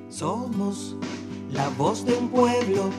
Somos la voz de un pueblo,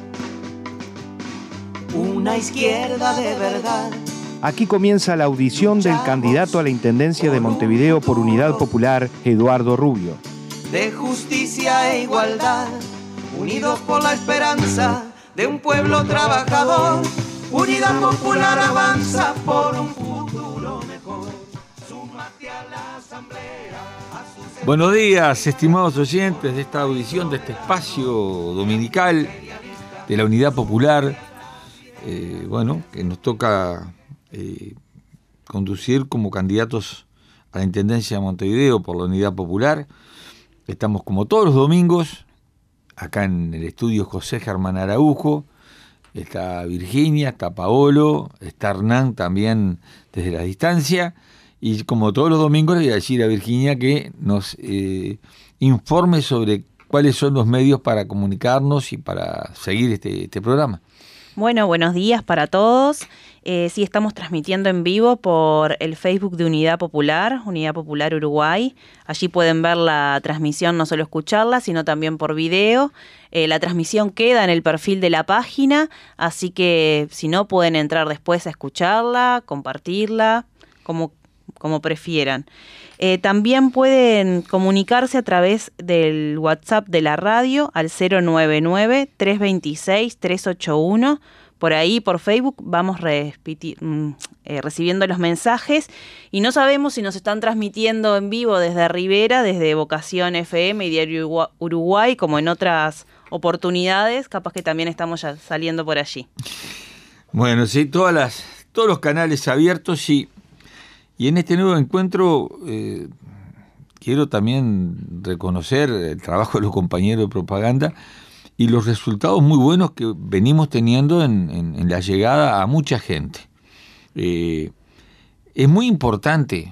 una izquierda de verdad. Aquí comienza la audición del candidato a la Intendencia de Montevideo por Unidad Popular, Eduardo Rubio. De justicia e igualdad, unidos por la esperanza de un pueblo trabajador. Unidad Popular avanza por un futuro mejor. Súmate a la asamblea. Buenos días, estimados oyentes de esta audición, de este espacio dominical de la Unidad Popular, que nos toca conducir como candidatos a la Intendencia de Montevideo por la Unidad Popular. Estamos como todos los domingos, acá en el estudio José Germán Araujo, está Virginia, está Paolo, está Hernán también desde la distancia. Y como todos los domingos le voy a decir a Virginia que nos informe sobre cuáles son los medios para comunicarnos y para seguir este programa. Bueno, buenos días para todos. Sí, estamos transmitiendo en vivo por el Facebook de Unidad Popular Uruguay. Allí pueden ver la transmisión, no solo escucharla, sino también por video. La transmisión queda en el perfil de la página, así que si no, pueden entrar después a escucharla, compartirla, como prefieran. También pueden comunicarse a través del WhatsApp de la radio al 099-326-381. Por ahí, por Facebook, vamos recibiendo los mensajes y no sabemos si nos están transmitiendo en vivo desde Rivera, desde Vocación FM y Diario Uruguay, como en otras oportunidades, capaz que también estamos ya saliendo por allí. Bueno, sí, todos los canales abiertos y en este nuevo encuentro quiero también reconocer el trabajo de los compañeros de propaganda y los resultados muy buenos que venimos teniendo en la llegada a mucha gente. Es muy importante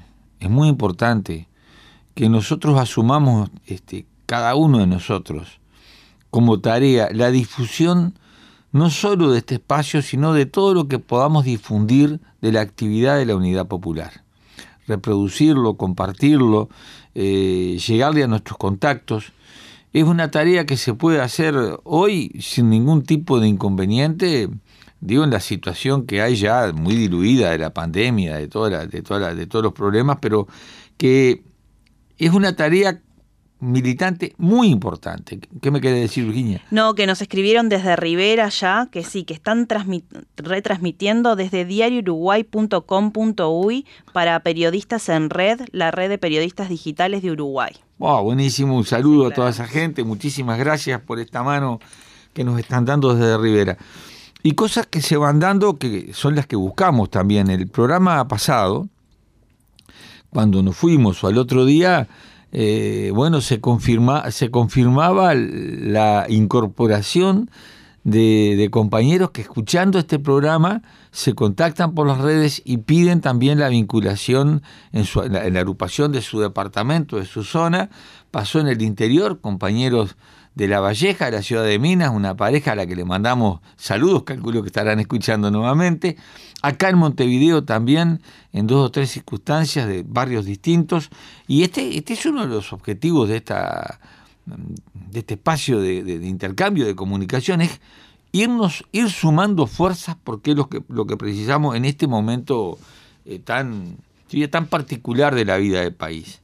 que nosotros asumamos, cada uno de nosotros, como tarea la difusión no solo de este espacio, sino de todo lo que podamos difundir de la actividad de la Unidad Popular. Reproducirlo, compartirlo, llegarle a nuestros contactos. Es una tarea que se puede hacer hoy sin ningún tipo de inconveniente, digo, en la situación que hay ya muy diluida de la pandemia, de todos los problemas, pero que es una tarea militante muy importante. ¿Qué me quiere decir, Virginia? No, que nos escribieron desde Rivera ya, que sí, que están retransmitiendo desde diariouruguay.com.uy para periodistas en red, la red de periodistas digitales de Uruguay. Wow, buenísimo, un saludo a toda esa gente, muchísimas gracias por esta mano que nos están dando desde Rivera. Y cosas que se van dando, que son las que buscamos también. El programa pasado, cuando nos fuimos o al otro día, se confirmaba la incorporación de compañeros que, escuchando este programa, se contactan por las redes y piden también la vinculación en la agrupación de su departamento, de su zona. Pasó en el interior, compañeros de La Valleja, de la ciudad de Minas, una pareja a la que le mandamos saludos, calculo que estarán escuchando nuevamente. Acá en Montevideo también, en 2 o 3 circunstancias de barrios distintos. Y este es uno de los objetivos de este espacio de intercambio, de comunicación, es ir sumando fuerzas, porque es lo que precisamos en este momento tan particular de la vida del país.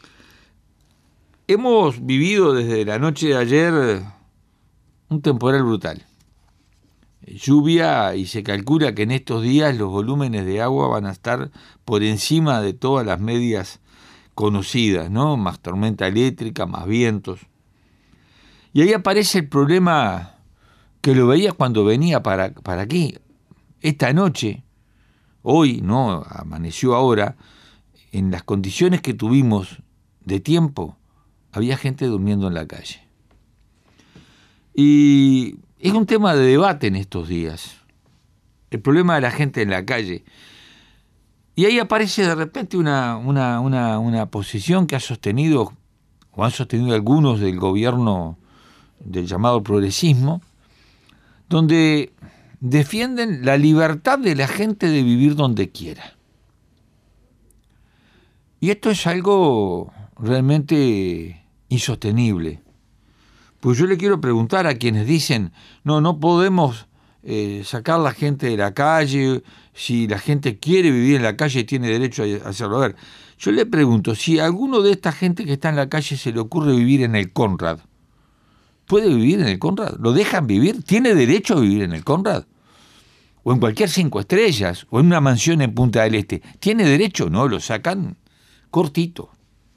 Hemos vivido desde la noche de ayer un temporal brutal. Lluvia, y se calcula que en estos días los volúmenes de agua van a estar por encima de todas las medias conocidas, ¿no? Más tormenta eléctrica, más vientos. Y ahí aparece el problema que lo veía cuando venía para aquí. Esta noche, hoy, ¿no? Amaneció ahora, en las condiciones que tuvimos de tiempo, había gente durmiendo en la calle. Y es un tema de debate en estos días, el problema de la gente en la calle. Y ahí aparece de repente una posición que han sostenido algunos del gobierno del llamado progresismo, donde defienden la libertad de la gente de vivir donde quiera. Y esto es algo realmente insostenible. Pues yo le quiero preguntar a quienes dicen, no podemos sacar a la gente de la calle, si la gente quiere vivir en la calle tiene derecho a hacerlo. A ver, yo le pregunto, si a alguno de esta gente que está en la calle se le ocurre vivir en el Conrad, ¿puede vivir en el Conrad? ¿Lo dejan vivir? ¿Tiene derecho a vivir en el Conrad? O en cualquier 5 estrellas, o en una mansión en Punta del Este. ¿Tiene derecho? No, lo sacan cortito.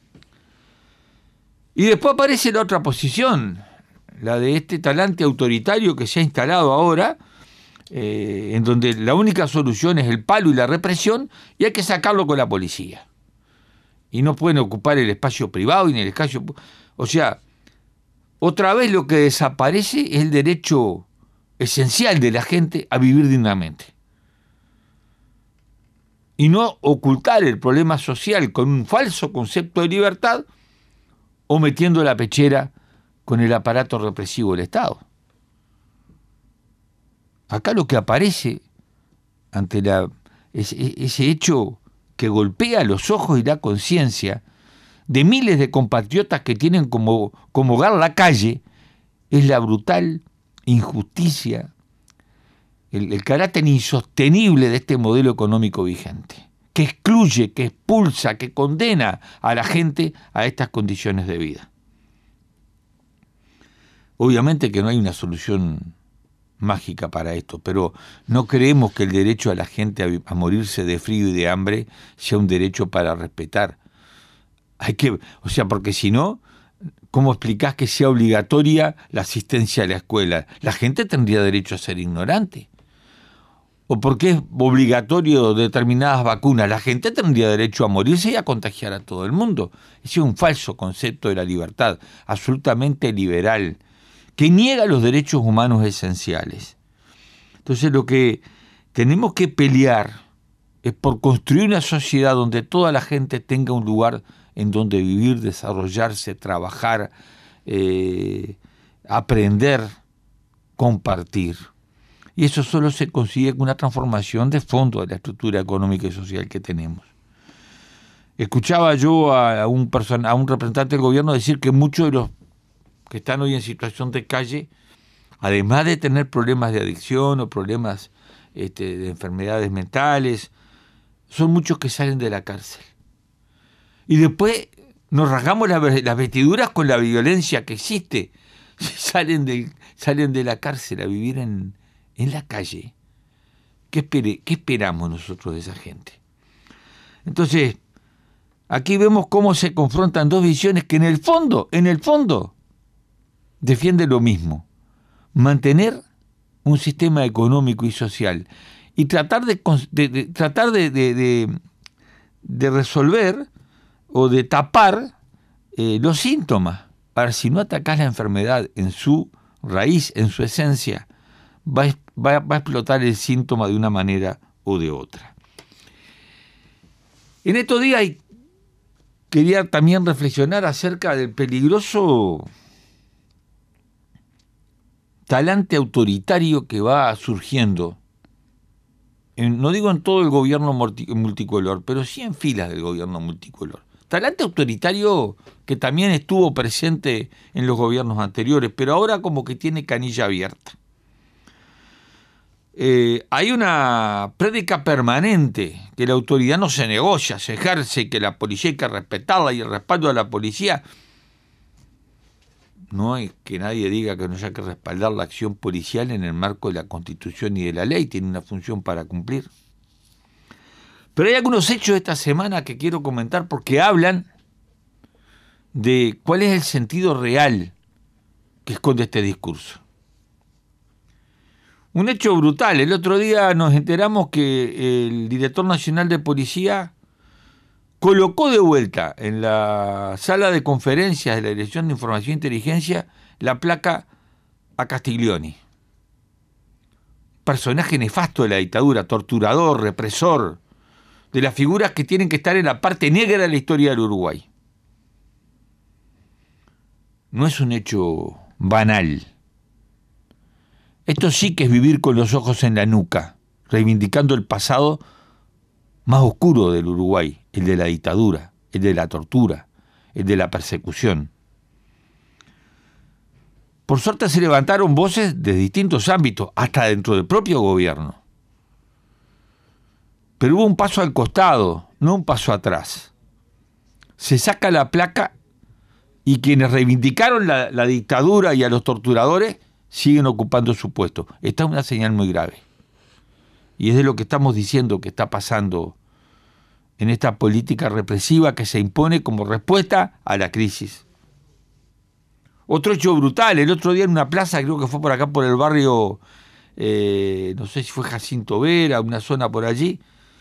Y después aparece la otra posición, la de este talante autoritario que se ha instalado ahora, en donde la única solución es el palo y la represión, y hay que sacarlo con la policía. Y no pueden ocupar el espacio privado y ni el espacio... O sea, otra vez lo que desaparece es el derecho esencial de la gente a vivir dignamente. Y no ocultar el problema social con un falso concepto de libertad o metiendo la pechera con el aparato represivo del Estado. Acá lo que aparece ante ese hecho que golpea los ojos y la conciencia de miles de compatriotas que tienen como hogar la calle es la brutal injusticia, el carácter insostenible de este modelo económico vigente, que excluye, que expulsa, que condena a la gente a estas condiciones de vida. Obviamente que no hay una solución mágica para esto, pero no creemos que el derecho a la gente a morirse de frío y de hambre sea un derecho para respetar. Porque si no, ¿cómo explicás que sea obligatoria la asistencia a la escuela? La gente tendría derecho a ser ignorante. ¿O porque es obligatorio determinadas vacunas? La gente tendría derecho a morirse y a contagiar a todo el mundo. Ese es un falso concepto de la libertad, absolutamente liberal, que niega los derechos humanos esenciales. Entonces lo que tenemos que pelear es por construir una sociedad donde toda la gente tenga un lugar en donde vivir, desarrollarse, trabajar, aprender, compartir. Y eso solo se consigue con una transformación de fondo de la estructura económica y social que tenemos. Escuchaba yo a un representante del gobierno decir que muchos de los que están hoy en situación de calle, además de tener problemas de adicción o problemas de enfermedades mentales, son muchos que salen de la cárcel. Y después nos rasgamos las vestiduras con la violencia que existe. Salen de la cárcel a vivir en la calle. ¿Qué esperamos nosotros de esa gente? Entonces, aquí vemos cómo se confrontan dos visiones que en el fondo, defienden lo mismo: mantener un sistema económico y social y tratar de resolver o de tapar los síntomas. Ahora, si no atacás la enfermedad en su raíz, en su esencia, va a explotar el síntoma de una manera o de otra. En estos días quería también reflexionar acerca del peligroso talante autoritario que va surgiendo, no digo en todo el gobierno multicolor, pero sí en filas del gobierno multicolor. Talante autoritario que también estuvo presente en los gobiernos anteriores, pero ahora como que tiene canilla abierta. Hay una prédica permanente que la autoridad no se negocia, se ejerce, que la policía hay que respetarla y el respaldo a la policía. No es que nadie diga que no haya que respaldar la acción policial en el marco de la Constitución y de la ley, tiene una función para cumplir. Pero hay algunos hechos esta semana que quiero comentar porque hablan de cuál es el sentido real que esconde este discurso. Un hecho brutal. El otro día nos enteramos que el director nacional de policía colocó de vuelta en la sala de conferencias de la Dirección de Información e Inteligencia la placa a Castiglioni. Personaje nefasto de la dictadura, torturador, represor, de las figuras que tienen que estar en la parte negra de la historia del Uruguay. No es un hecho banal. Esto sí que es vivir con los ojos en la nuca, reivindicando el pasado más oscuro del Uruguay, el de la dictadura, el de la tortura, el de la persecución. Por suerte se levantaron voces de distintos ámbitos, hasta dentro del propio gobierno. Pero hubo un paso al costado, no un paso atrás. Se saca la placa y quienes reivindicaron la dictadura y a los torturadores siguen ocupando su puesto. Esta es una señal muy grave. Y es de lo que estamos diciendo que está pasando en esta política represiva que se impone como respuesta a la crisis. Otro hecho brutal, el otro día en una plaza, creo que fue por acá por el barrio, no sé si fue Jacinto Vera, una zona por allí,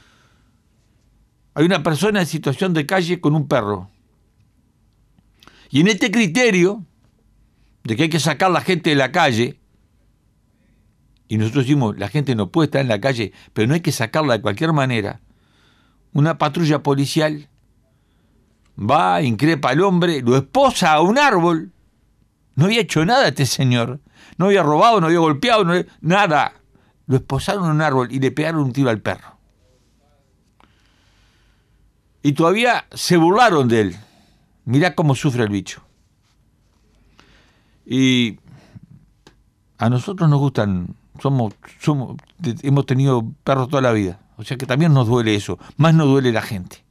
hay una persona en situación de calle con un perro. Y en este criterio de que hay que sacar a la gente de la calle, y nosotros decimos, la gente no puede estar en la calle, pero no hay que sacarla de cualquier manera, una patrulla policial va, increpa al hombre, lo esposa a un árbol. No había hecho nada este señor, no había robado, no había golpeado, nada. Lo esposaron a un árbol y le pegaron un tiro al perro. Y todavía se burlaron de él. Mirá cómo sufre el bicho. Y a nosotros nos gustan, hemos tenido perros toda la vida. O sea que también nos duele eso, más nos duele la gente.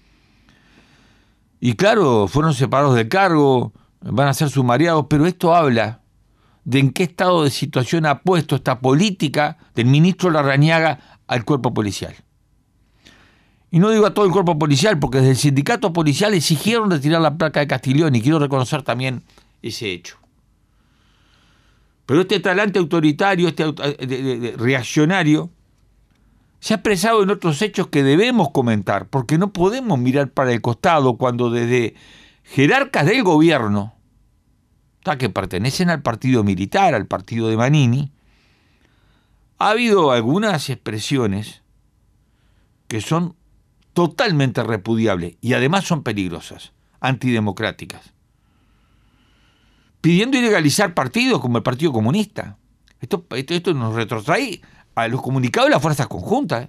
Y claro, fueron separados del cargo, van a ser sumariados, pero esto habla de en qué estado de situación ha puesto esta política del ministro Larrañaga al cuerpo policial. Y no digo a todo el cuerpo policial, porque desde el sindicato policial exigieron retirar la placa de Castiglione, y quiero reconocer también ese hecho. Pero este talante autoritario, reaccionario, se ha expresado en otros hechos que debemos comentar, porque no podemos mirar para el costado cuando desde jerarcas del gobierno, que pertenecen al partido militar, al partido de Manini, ha habido algunas expresiones que son totalmente repudiables y además son peligrosas, antidemocráticas, pidiendo ilegalizar partidos como el Partido Comunista. Esto nos retrotrae a los comunicados de las fuerzas conjuntas.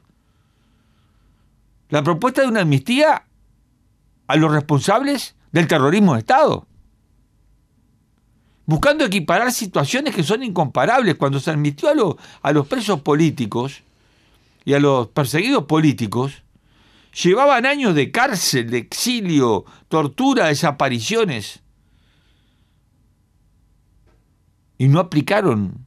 La propuesta de una amnistía a los responsables del terrorismo de Estado, buscando equiparar situaciones que son incomparables. Cuando se amnistió a los presos políticos y a los perseguidos políticos, llevaban años de cárcel, de exilio, tortura, desapariciones, y no aplicaron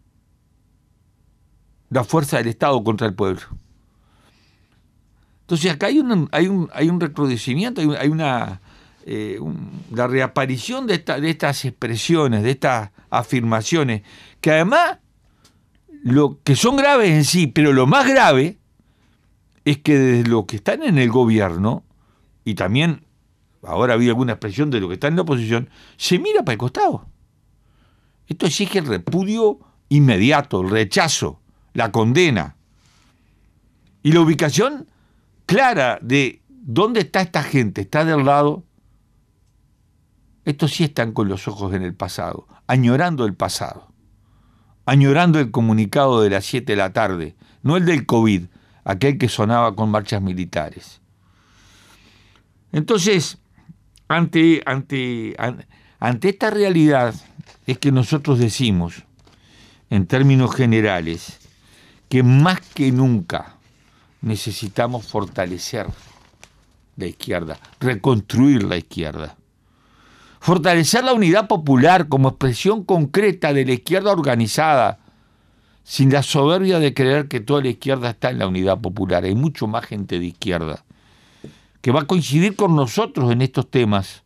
la fuerza del Estado contra el pueblo. Entonces acá hay un recrudecimiento, hay una la reaparición de estas expresiones, de estas afirmaciones, que además lo que son graves en sí, pero lo más grave es que desde los que están en el gobierno, y también ahora ha habido alguna expresión de los que están en la oposición, se mira para el costado. Esto exige el repudio inmediato, el rechazo, la condena y la ubicación clara de dónde está esta gente. Está del lado. Estos sí están con los ojos en el pasado, añorando el pasado, añorando el comunicado de las 7 de la tarde, no el del COVID, aquel que sonaba con marchas militares. Entonces, ante esta realidad es que nosotros decimos, en términos generales, que más que nunca necesitamos fortalecer la izquierda, reconstruir la izquierda, fortalecer la unidad popular como expresión concreta de la izquierda organizada, sin la soberbia de creer que toda la izquierda está en la unidad popular. Hay mucho más gente de izquierda que va a coincidir con nosotros en estos temas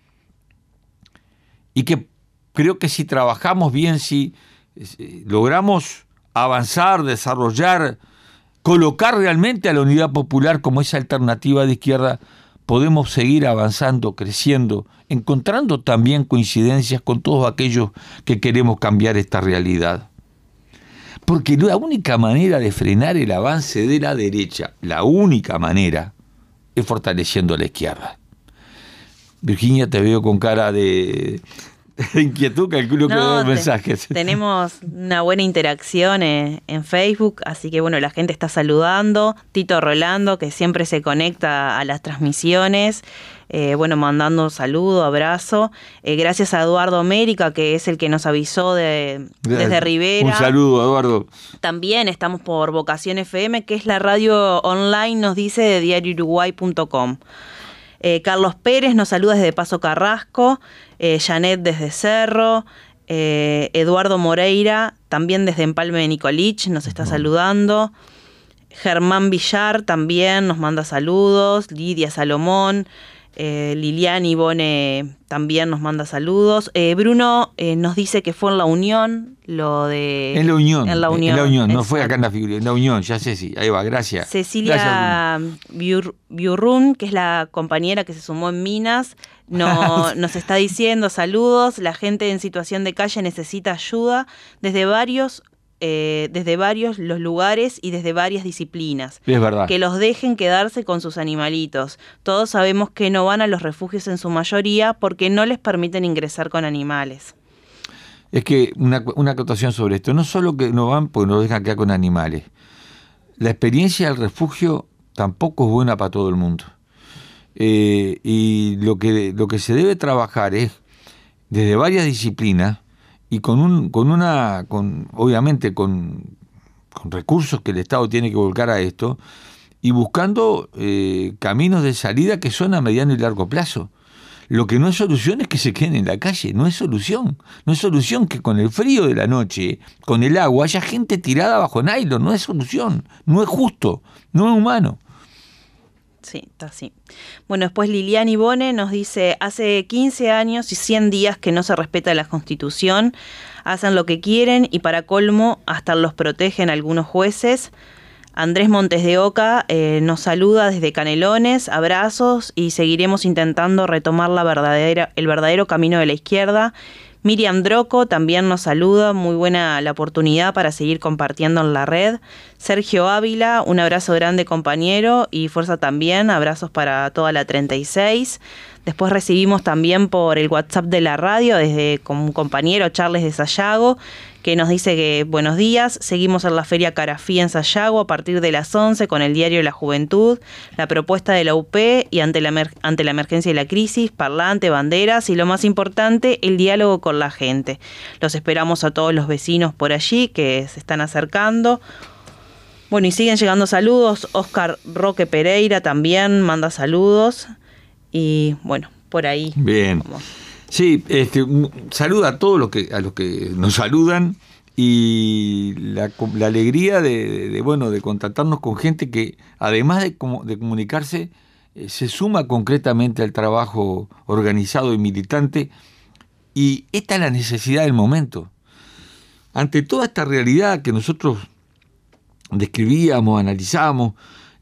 y que creo que si trabajamos bien, si logramos avanzar, desarrollar, colocar realmente a la unidad popular como esa alternativa de izquierda, podemos seguir avanzando, creciendo, encontrando también coincidencias con todos aquellos que queremos cambiar esta realidad. Porque la única manera de frenar el avance de la derecha, la única manera, es fortaleciendo a la izquierda. Virginia, te veo con cara de inquietud, calculo que No, hay mensajes. Tenemos una buena interacción en Facebook, así que bueno, la gente está saludando. Tito Rolando, que siempre se conecta a las transmisiones, bueno, mandando un saludo, abrazo. Gracias a Eduardo América, que es el que nos avisó desde Rivera. Un saludo, Eduardo. También estamos por Vocación FM, que es la radio online, nos dice, de diariouruguay.com. Carlos Pérez nos saluda desde Paso Carrasco, Janet desde Cerro, Eduardo Moreira también desde Empalme de Nicolich nos está saludando, Germán Villar también nos manda saludos, Lidia Salomón, Liliana Ivone también nos manda saludos. Bruno nos dice que fue en La Unión, lo de... En La Unión, no exacto. fue acá en la figura, en La Unión, ya sé, sí, ahí va, gracias. Cecilia Biurrun, que es la compañera que se sumó en Minas, nos está diciendo saludos, la gente en situación de calle necesita ayuda desde varios los lugares y desde varias disciplinas. Es verdad. Que los dejen quedarse con sus animalitos. Todos sabemos que no van a los refugios en su mayoría porque no les permiten ingresar con animales. Es que una acotación sobre esto, no solo que no van porque nos dejan quedar con animales, la experiencia del refugio tampoco es buena para todo el mundo. Y lo que se debe trabajar es desde varias disciplinas y obviamente con recursos que el Estado tiene que volcar a esto y buscando caminos de salida que son a mediano y largo plazo. Lo que no es solución es que se queden en la calle, no es solución. No es solución que con el frío de la noche, con el agua, haya gente tirada bajo nylon, no es solución, no es justo, no es humano. Sí, está así. Bueno, después Liliana Ivone nos dice, hace 15 años y 100 días que no se respeta la Constitución, hacen lo que quieren y para colmo hasta los protegen algunos jueces. Andrés Montes de Oca nos saluda desde Canelones, abrazos y seguiremos intentando retomar el verdadero camino de la izquierda. Miriam Droco también nos saluda, muy buena la oportunidad para seguir compartiendo en la red. Sergio Ávila, un abrazo grande compañero y fuerza también, abrazos para toda la 36. Después recibimos también por el WhatsApp de la radio desde un compañero Charles de Sayago, que nos dice que buenos días, seguimos en la Feria Carafí en Sayago a partir de las 11 con el diario La Juventud, la propuesta de la UP y ante la emergencia y la crisis, parlante, banderas y lo más importante, el diálogo con la gente. Los esperamos a todos los vecinos por allí que se están acercando. Bueno, y siguen llegando saludos, Óscar Roque Pereira también manda saludos y bueno, por ahí. Bien. Vamos. Sí, saluda a todos los que nos saludan y la alegría de contactarnos con gente que además de comunicarse se suma concretamente al trabajo organizado y militante, y esta es la necesidad del momento. Ante toda esta realidad que nosotros describíamos, analizamos,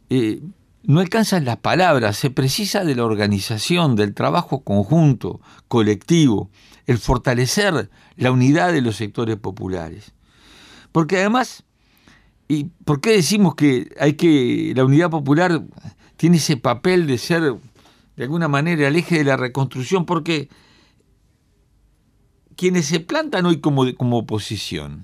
no alcanzan las palabras, se precisa de la organización, del trabajo conjunto, colectivo, el fortalecer la unidad de los sectores populares. Porque además, ¿y por qué decimos que la unidad popular tiene ese papel de ser, de alguna manera, el eje de la reconstrucción? Porque quienes se plantan hoy como oposición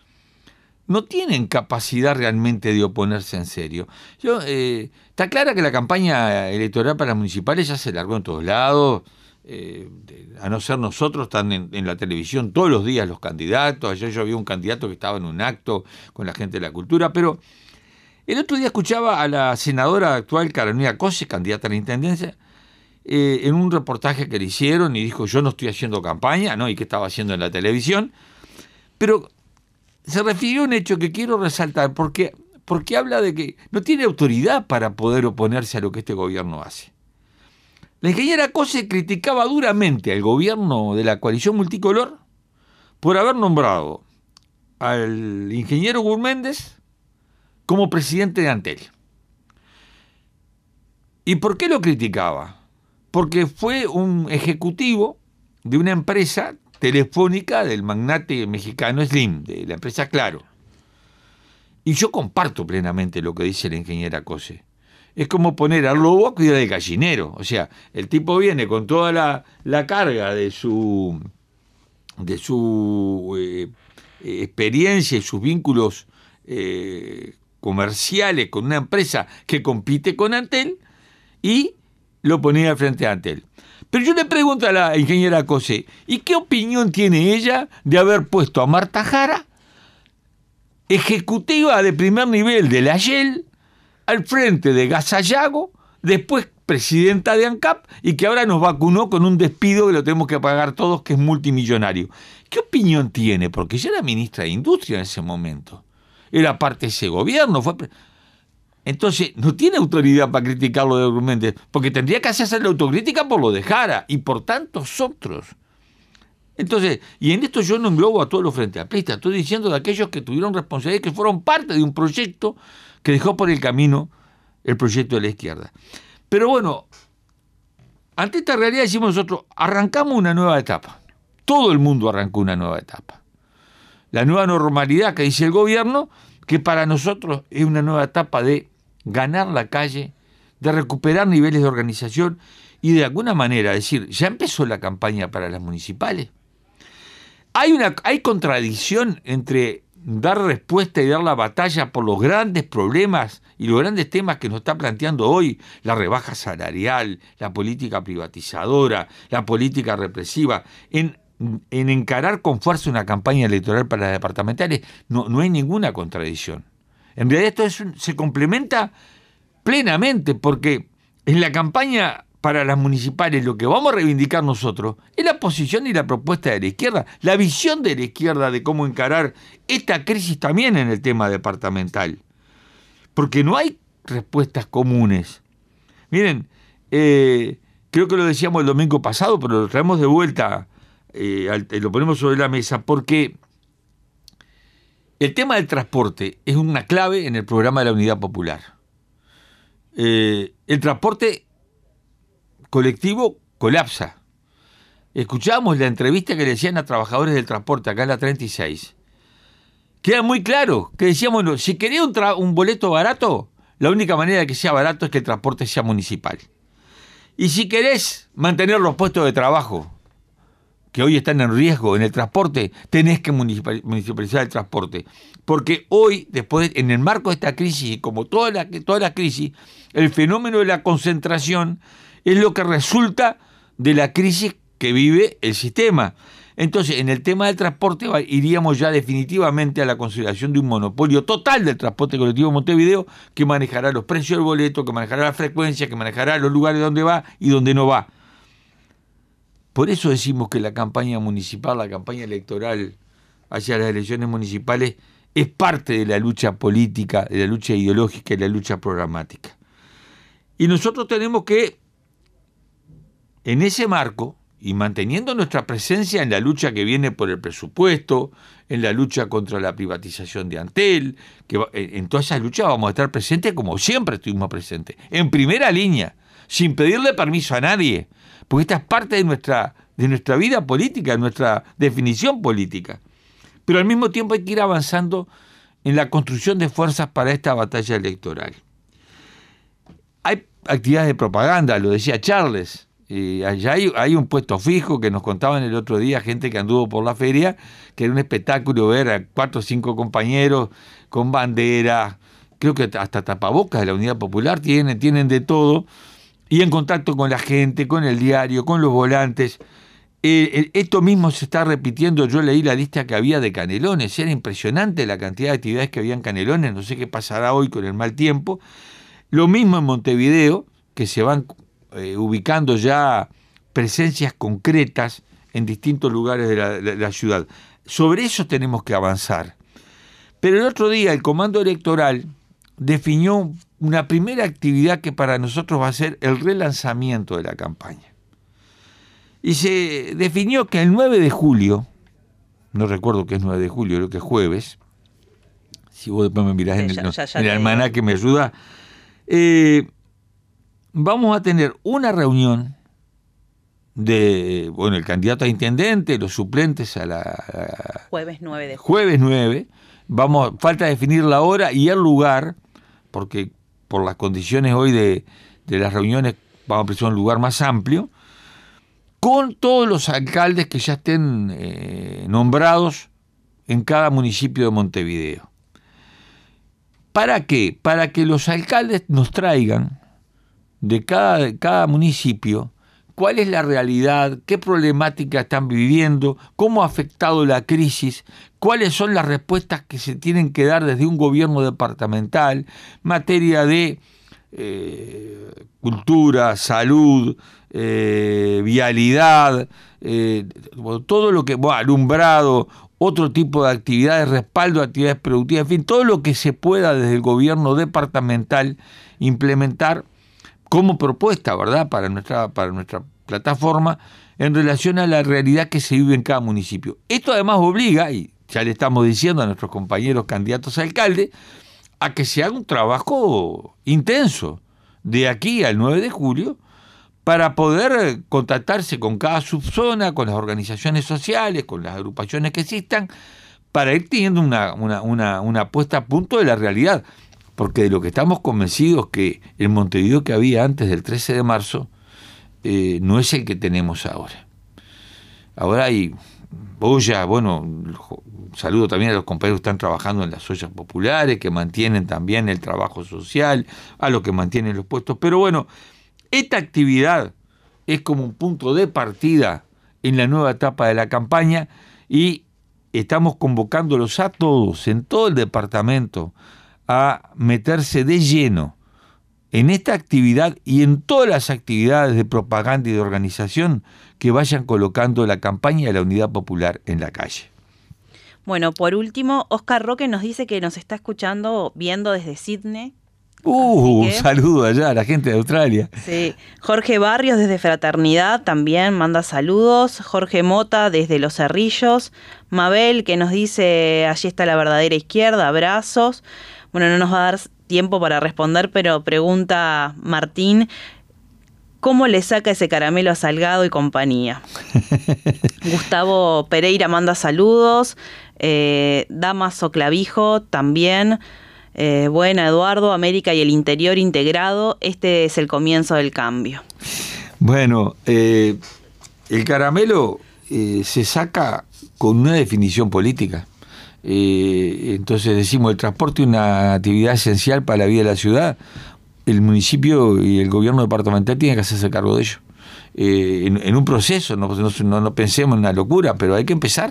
no tienen capacidad realmente de oponerse en serio. Está clara que la campaña electoral para las municipales ya se largó en todos lados, a no ser nosotros, están en la televisión todos los días los candidatos. Ayer yo vi un candidato que estaba en un acto con la gente de la cultura, pero el otro día escuchaba a la senadora actual Carolina Cose, candidata a la intendencia, en un reportaje que le hicieron y dijo, yo no estoy haciendo campaña, ¿no? ¿Y qué estaba haciendo en la televisión? Pero se refirió a un hecho que quiero resaltar, porque habla de que no tiene autoridad para poder oponerse a lo que este gobierno hace. La ingeniera Cose criticaba duramente al gobierno de la coalición multicolor por haber nombrado al ingeniero Gurméndez como presidente de Antel. ¿Y por qué lo criticaba? Porque fue un ejecutivo de una empresa telefónica del magnate mexicano Slim, de la empresa Claro. Y yo comparto plenamente lo que dice la ingeniera Cose. Es como poner al lobo a cuidar del gallinero. O sea, el tipo viene con toda la carga de su experiencia y sus vínculos comerciales con una empresa que compite con Antel y lo ponía frente a Antel. Pero yo le pregunto a la ingeniera Cosé, ¿y qué opinión tiene ella de haber puesto a Marta Jara, ejecutiva de primer nivel de la Shell, al frente de Gasallago, después presidenta de ANCAP, y que ahora nos vacunó con un despido que lo tenemos que pagar todos, que es multimillonario? ¿Qué opinión tiene? Porque ella era ministra de Industria en ese momento. Era parte de ese gobierno. Entonces, no tiene autoridad para criticarlo de argumentos, porque tendría que hacerse la autocrítica por lo de Jara y por tantos otros. Entonces, y en esto yo no englobo a todos los frente amplistas, estoy diciendo de aquellos que tuvieron responsabilidad, que fueron parte de un proyecto que dejó por el camino el proyecto de la izquierda. Pero bueno, ante esta realidad decimos nosotros, arrancamos una nueva etapa. Todo el mundo arrancó una nueva etapa. La nueva normalidad que dice el gobierno, que para nosotros es una nueva etapa de ganar la calle, de recuperar niveles de organización y de alguna manera decir, ya empezó la campaña para las municipales. Hay contradicción entre dar respuesta y dar la batalla por los grandes problemas y los grandes temas que nos está planteando hoy, la rebaja salarial, la política privatizadora, la política represiva, en encarar con fuerza una campaña electoral para las departamentales. No hay ninguna contradicción. En realidad esto se complementa plenamente, porque en la campaña para las municipales lo que vamos a reivindicar nosotros es la posición y la propuesta de la izquierda, la visión de la izquierda de cómo encarar esta crisis también en el tema departamental. Porque no hay respuestas comunes. Miren, creo que lo decíamos el domingo pasado, pero lo traemos de vuelta, lo ponemos sobre la mesa, porque el tema del transporte es una clave en el programa de la Unidad Popular. El transporte colectivo colapsa. Escuchamos la entrevista que le decían a trabajadores del transporte acá en la 36. Queda muy claro que decíamos, si querés un boleto barato, la única manera de que sea barato es que el transporte sea municipal. Y si querés mantener los puestos de trabajo que hoy están en riesgo en el transporte, tenés que municipalizar el transporte. Porque hoy, después, en el marco de esta crisis, y como toda la crisis, el fenómeno de la concentración es lo que resulta de la crisis que vive el sistema. Entonces, en el tema del transporte iríamos ya definitivamente a la consideración de un monopolio total del transporte colectivo en Montevideo, que manejará los precios del boleto, que manejará la frecuencia, que manejará los lugares donde va y donde no va. Por eso decimos que la campaña municipal, la campaña electoral hacia las elecciones municipales, es parte de la lucha política, de la lucha ideológica y de la lucha programática. Y nosotros tenemos que, en ese marco, y manteniendo nuestra presencia en la lucha que viene por el presupuesto, en la lucha contra la privatización de Antel, que en todas esas luchas vamos a estar presentes como siempre estuvimos presentes, en primera línea, sin pedirle permiso a nadie, porque esta es parte de nuestra vida política, de nuestra definición política. Pero al mismo tiempo hay que ir avanzando en la construcción de fuerzas para esta batalla electoral. Hay actividades de propaganda, lo decía Charles. Allá hay un puesto fijo que nos contaban el otro día gente que anduvo por la feria, que era un espectáculo ver a 4 o 5 compañeros con bandera, creo que hasta tapabocas de la Unidad Popular tienen de todo, y en contacto con la gente, con el diario, con los volantes. Esto mismo se está repitiendo. Yo leí la lista que había de Canelones, era impresionante la cantidad de actividades que había en Canelones, no sé qué pasará hoy con el mal tiempo. Lo mismo en Montevideo, que se van ubicando ya presencias concretas en distintos lugares de la ciudad. Sobre eso tenemos que avanzar. Pero el otro día el Comando Electoral definió una primera actividad que para nosotros va a ser el relanzamiento de la campaña. Y se definió que el 9 de julio, no recuerdo que es 9 de julio, creo que es jueves, si vos después me mirás en el almanaque me ayuda, vamos a tener una reunión de, el candidato a intendente, los suplentes a la... Jueves 9 de julio. Jueves 9, falta definir la hora y el lugar, porque por las condiciones hoy de las reuniones vamos a precisar un lugar más amplio, con todos los alcaldes que ya estén nombrados en cada municipio de Montevideo. ¿Para qué? Para que los alcaldes nos traigan de cada municipio cuál es la realidad, qué problemática están viviendo, cómo ha afectado la crisis, cuáles son las respuestas que se tienen que dar desde un gobierno departamental, materia de cultura, salud, vialidad, todo lo que, alumbrado, otro tipo de actividades, respaldo de actividades productivas, en fin, todo lo que se pueda desde el gobierno departamental implementar como propuesta, ¿verdad?, para nuestra plataforma en relación a la realidad que se vive en cada municipio. Esto además obliga, y ya le estamos diciendo a nuestros compañeros candidatos a alcalde, a que se haga un trabajo intenso de aquí al 9 de julio para poder contactarse con cada subzona, con las organizaciones sociales, con las agrupaciones que existan, para ir teniendo una puesta a punto de la realidad. Porque de lo que estamos convencidos que el Montevideo que había antes del 13 de marzo no es el que tenemos ahora. Ahora hay ollas, saludo también a los compañeros que están trabajando en las ollas populares, que mantienen también el trabajo social, a los que mantienen los puestos. Pero bueno, esta actividad es como un punto de partida en la nueva etapa de la campaña y estamos convocándolos a todos, en todo el departamento, a meterse de lleno en esta actividad y en todas las actividades de propaganda y de organización que vayan colocando la campaña de la Unidad Popular en la calle. Bueno, por último, Oscar Roque nos dice que nos está escuchando, viendo desde Sydney. Un saludo allá a la gente de Australia. Sí, Jorge Barrios desde Fraternidad también manda saludos. Jorge Mota desde Los Cerrillos. Mabel que nos dice, allí está la verdadera izquierda, abrazos. Bueno, no nos va a dar tiempo para responder, pero pregunta Martín, ¿cómo le saca ese caramelo a Salgado y compañía? Gustavo Pereira manda saludos. Damaso Clavijo también. Buena, Eduardo, América y el interior integrado. Este es el comienzo del cambio. Bueno, el caramelo se saca con una definición política. Entonces decimos, el transporte es una actividad esencial para la vida de la ciudad. El municipio y el gobierno departamental tienen que hacerse cargo de ello. En un proceso, no pensemos en una locura, pero hay que empezar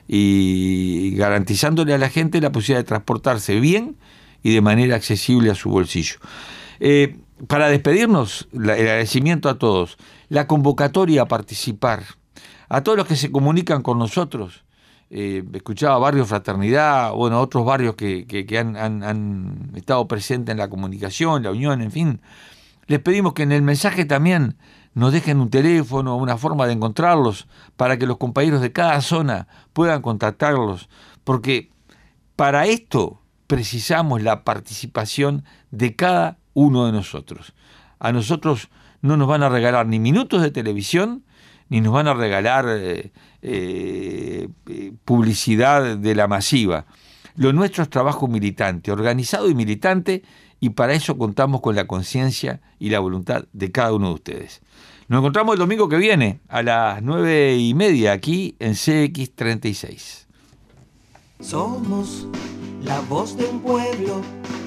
y garantizándole a la gente la posibilidad de transportarse bien y de manera accesible a su bolsillo. Para despedirnos, el agradecimiento a todos, la convocatoria a participar, a todos los que se comunican con nosotros. Escuchaba Barrio Fraternidad, otros barrios que han estado presentes en la comunicación, la unión, en fin. Les pedimos que en el mensaje también nos dejen un teléfono, una forma de encontrarlos, para que los compañeros de cada zona puedan contactarlos, porque para esto precisamos la participación de cada uno de nosotros. A nosotros no nos van a regalar ni minutos de televisión, ni nos van a regalar publicidad de la masiva. Lo nuestro es trabajo militante, organizado y militante, y para eso contamos con la conciencia y la voluntad de cada uno de ustedes. Nos encontramos el domingo que viene a las 9:30 aquí en CX36. Somos la voz de un pueblo,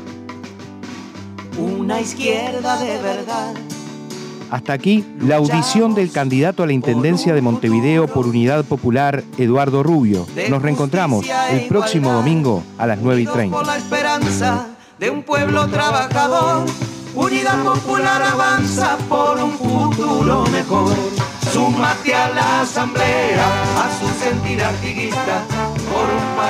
una izquierda de verdad. Hasta aquí la audición del candidato a la Intendencia de Montevideo por Unidad Popular, Eduardo Rubio. Nos reencontramos el próximo domingo a las 9:30. Por la esperanza de un pueblo trabajador, Unidad Popular avanza por un futuro mejor. Súmate a la asamblea, a su sentir artiguista, por un